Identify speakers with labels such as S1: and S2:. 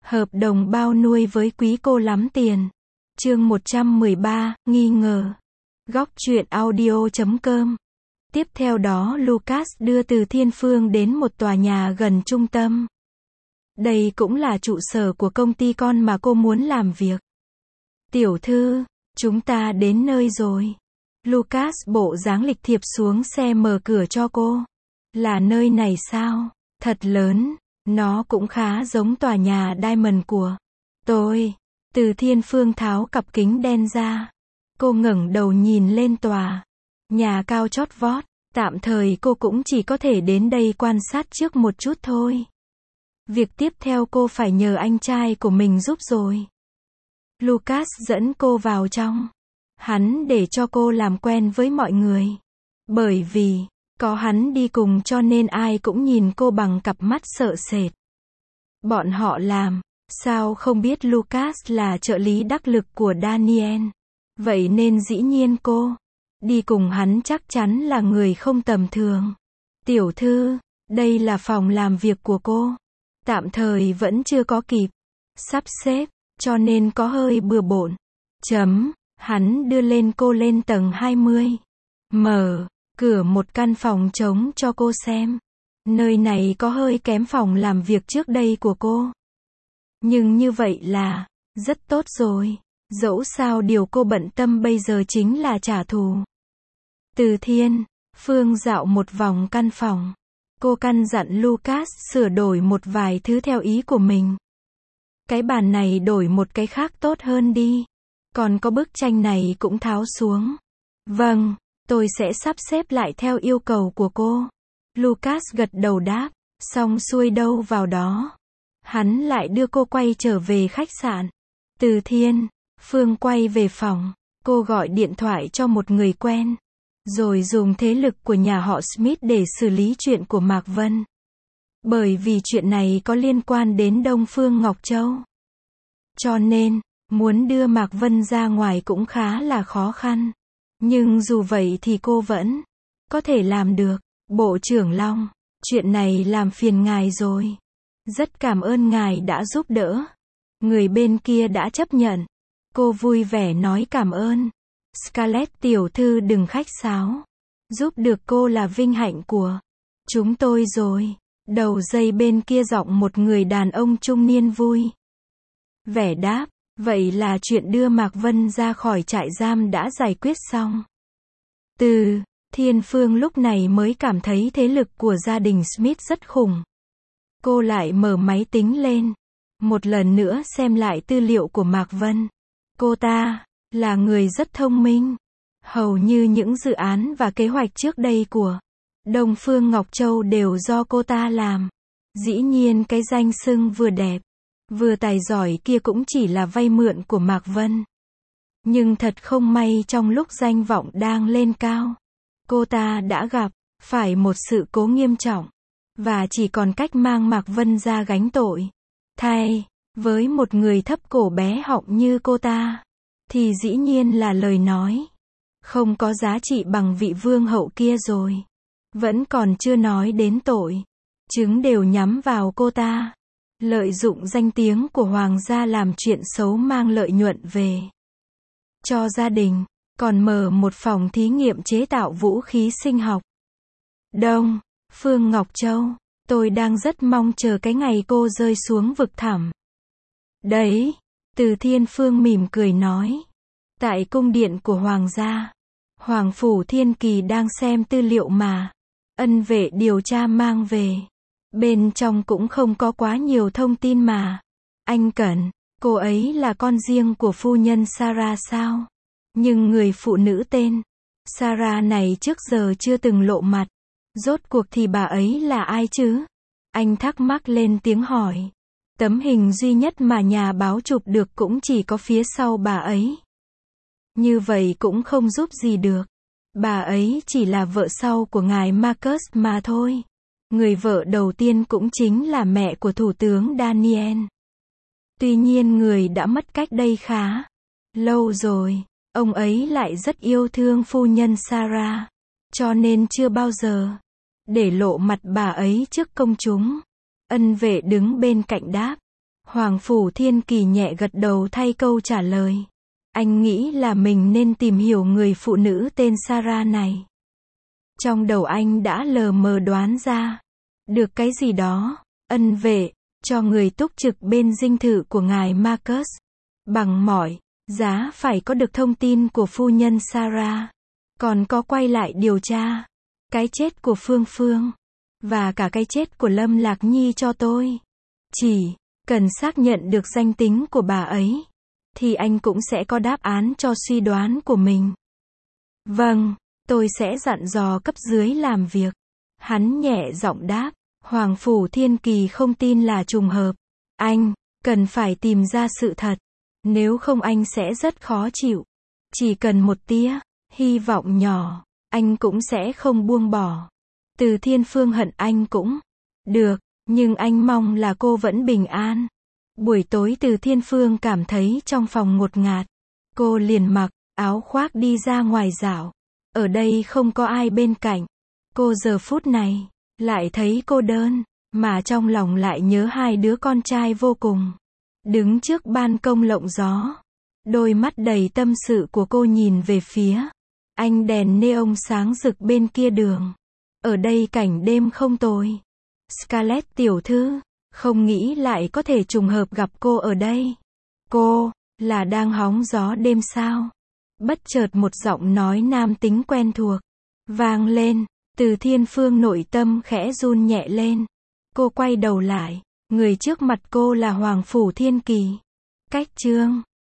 S1: Hợp đồng bao nuôi với quý cô lắm tiền. Chương 113, nghi ngờ. Góc truyện audio.com. Tiếp theo đó Lucas đưa Từ Thiên Phương đến một tòa nhà gần trung tâm. Đây cũng là trụ sở của công ty con mà cô muốn làm việc. Tiểu thư, chúng ta đến nơi rồi. Lucas bộ dáng lịch thiệp xuống xe mở cửa cho cô. Là nơi này sao? Thật lớn. Nó cũng khá giống tòa nhà Diamond của tôi. Từ Thiên Phương tháo cặp kính đen ra. Cô ngẩng đầu nhìn lên tòa nhà cao chót vót. Tạm thời cô cũng chỉ có thể đến đây quan sát trước một chút thôi. Việc tiếp theo cô phải nhờ anh trai của mình giúp rồi. Lucas dẫn cô vào trong. Hắn để cho cô làm quen với mọi người. Bởi vì có hắn đi cùng cho nên ai cũng nhìn cô bằng cặp mắt sợ sệt. Bọn họ làm sao không biết Lucas là trợ lý đắc lực của Daniel. Vậy nên dĩ nhiên cô đi cùng hắn chắc chắn là người không tầm thường. Tiểu thư, đây là phòng làm việc của cô. Tạm thời vẫn chưa có kịp sắp xếp, cho nên có hơi bừa bộn. Hắn đưa lên cô lên tầng 20. Mở cửa một căn phòng trống cho cô xem. Nơi này có hơi kém phòng làm việc trước đây của cô. Nhưng như vậy là rất tốt rồi. Dẫu sao điều cô bận tâm bây giờ chính là trả thù. Từ Thiên Phương dạo một vòng căn phòng. Cô căn dặn Lucas sửa đổi một vài thứ theo ý của mình. Cái bàn này đổi một cái khác tốt hơn đi. Còn có bức tranh này cũng tháo xuống. Vâng, tôi sẽ sắp xếp lại theo yêu cầu của cô. Lucas gật đầu đáp. Xong xuôi đâu vào đó. Hắn lại đưa cô quay trở về khách sạn. Từ Thiên Phương quay về phòng. Cô gọi điện thoại cho một người quen. Rồi dùng thế lực của nhà họ Smith để xử lý chuyện của Mạc Vân. Bởi vì chuyện này có liên quan đến Đông Phương Ngọc Châu. Cho nên, muốn đưa Mạc Vân ra ngoài cũng khá là khó khăn. Nhưng dù vậy thì cô vẫn có thể làm được. Bộ trưởng Long, chuyện này làm phiền ngài rồi. Rất cảm ơn ngài đã giúp đỡ. Người bên kia đã chấp nhận. Cô vui vẻ nói cảm ơn. Scarlett tiểu thư đừng khách sáo. Giúp được cô là vinh hạnh của chúng tôi rồi. Đầu dây bên kia giọng một người đàn ông trung niên vui vẻ đáp. Vậy là chuyện đưa Mạc Vân ra khỏi trại giam đã giải quyết xong. Từ Thiên Phương lúc này mới cảm thấy thế lực của gia đình Smith rất khủng. Cô lại mở máy tính lên. Một lần nữa xem lại tư liệu của Mạc Vân. Cô ta là người rất thông minh. Hầu như những dự án và kế hoạch trước đây của Đông Phương Ngọc Châu đều do cô ta làm. Dĩ nhiên cái danh xưng vừa đẹp, vừa tài giỏi kia cũng chỉ là vay mượn của Mạc Vân. Nhưng thật không may trong lúc danh vọng đang lên cao, cô ta đã gặp phải một sự cố nghiêm trọng. Và chỉ còn cách mang Mạc Vân ra gánh tội. Thay với một người thấp cổ bé họng như cô ta, thì dĩ nhiên là lời nói không có giá trị bằng vị vương hậu kia rồi. Vẫn còn chưa nói đến tội chứng đều nhắm vào cô ta. Lợi dụng danh tiếng của hoàng gia làm chuyện xấu mang lợi nhuận về cho gia đình. Còn mở một phòng thí nghiệm chế tạo vũ khí sinh học. Đông Phương Ngọc Châu, tôi đang rất mong chờ cái ngày cô rơi xuống vực thẳm. Đấy, Từ Thiên Phương mỉm cười nói. Tại cung điện của hoàng gia, Hoàng phủ Thiên Kỳ đang xem tư liệu mà ân vệ điều tra mang về. Bên trong cũng không có quá nhiều thông tin mà anh cần. Cô ấy là con riêng của phu nhân Sarah sao? Nhưng người phụ nữ tên Sarah này trước giờ chưa từng lộ mặt. Rốt cuộc thì bà ấy là ai chứ? Anh thắc mắc lên tiếng hỏi. Tấm hình duy nhất mà nhà báo chụp được cũng chỉ có phía sau bà ấy. Như vậy cũng không giúp gì được. Bà ấy chỉ là vợ sau của ngài Marcus mà thôi. Người vợ đầu tiên cũng chính là mẹ của thủ tướng Daniel. Tuy nhiên người đã mất cách đây khá lâu rồi. Ông ấy lại rất yêu thương phu nhân Sarah. Cho nên chưa bao giờ để lộ mặt bà ấy trước công chúng. Ân vệ đứng bên cạnh đáp. Hoàng Phủ Thiên Kỳ nhẹ gật đầu thay câu trả lời. Anh nghĩ là mình nên tìm hiểu người phụ nữ tên Sarah này. Trong đầu anh đã lờ mờ đoán ra được cái gì đó, ân vệ, cho người túc trực bên dinh thự của ngài Marcus. Bằng mọi giá phải có được thông tin của phu nhân Sarah. Còn có quay lại điều tra cái chết của Phương Phương. Và cả cái chết của Lâm Lạc Nhi cho tôi. Chỉ cần xác nhận được danh tính của bà ấy, thì anh cũng sẽ có đáp án cho suy đoán của mình. Vâng, tôi sẽ dặn dò cấp dưới làm việc. Hắn nhẹ giọng đáp. Hoàng Phủ Thiên Kỳ không tin là trùng hợp. Anh cần phải tìm ra sự thật. Nếu không anh sẽ rất khó chịu. Chỉ cần một tia hy vọng nhỏ, anh cũng sẽ không buông bỏ. Từ Thiên Phương hận anh cũng được, nhưng anh mong là cô vẫn bình an. Buổi tối Từ Thiên Phương cảm thấy trong phòng ngột ngạt. Cô liền mặc áo khoác đi ra ngoài dạo. Ở đây không có ai bên cạnh. Cô giờ phút này lại thấy cô đơn, mà trong lòng lại nhớ hai đứa con trai vô cùng. Đứng trước ban công lộng gió, đôi mắt đầy tâm sự của cô nhìn về phía ánh đèn neon sáng rực bên kia đường. Ở đây cảnh đêm không tồi. Scarlett tiểu thư, không nghĩ lại có thể trùng hợp gặp cô ở đây. Cô là đang hóng gió đêm sao? Bất chợt một giọng nói nam tính quen thuộc vang lên. Từ Thiên Phương nội tâm khẽ run nhẹ lên. Cô quay đầu lại, người trước mặt cô là Hoàng Phủ Thiên Kỳ. Cách chương